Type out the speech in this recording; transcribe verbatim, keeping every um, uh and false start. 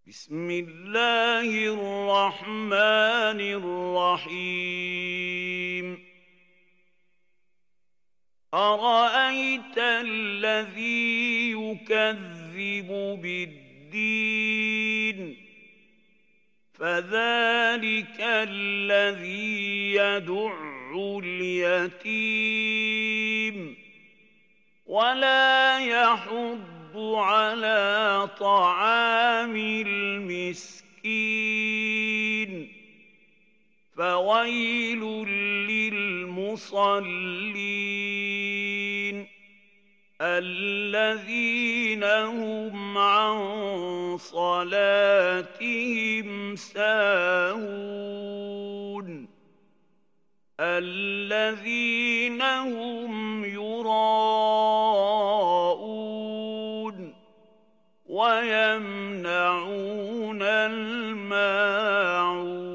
بسم الله الرحمن الرحيم أرأيت الذي يكذب بالدين فذلك الذي يدع اليتيم ولا يحض على طعام المسكين فويل للمصلين الذين هم عن صلاتهم ساهون الذين هم يراءون ويمنعون الماعون